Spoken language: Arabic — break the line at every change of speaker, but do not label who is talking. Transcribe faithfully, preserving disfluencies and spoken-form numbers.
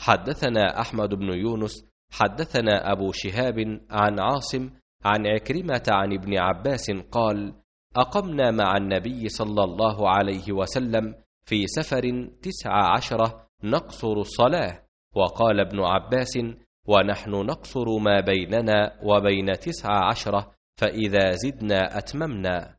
حدثنا أحمد بن يونس حدثنا أبو شهاب عن عاصم عن عكرمة عن ابن عباس قال: أقمنا مع النبي صلى الله عليه وسلم في سفر تسع عشرة نقصر الصلاة. وقال ابن عباس: ونحن نقصر ما بيننا وبين تسع عشرة، فإذا زدنا أتممنا.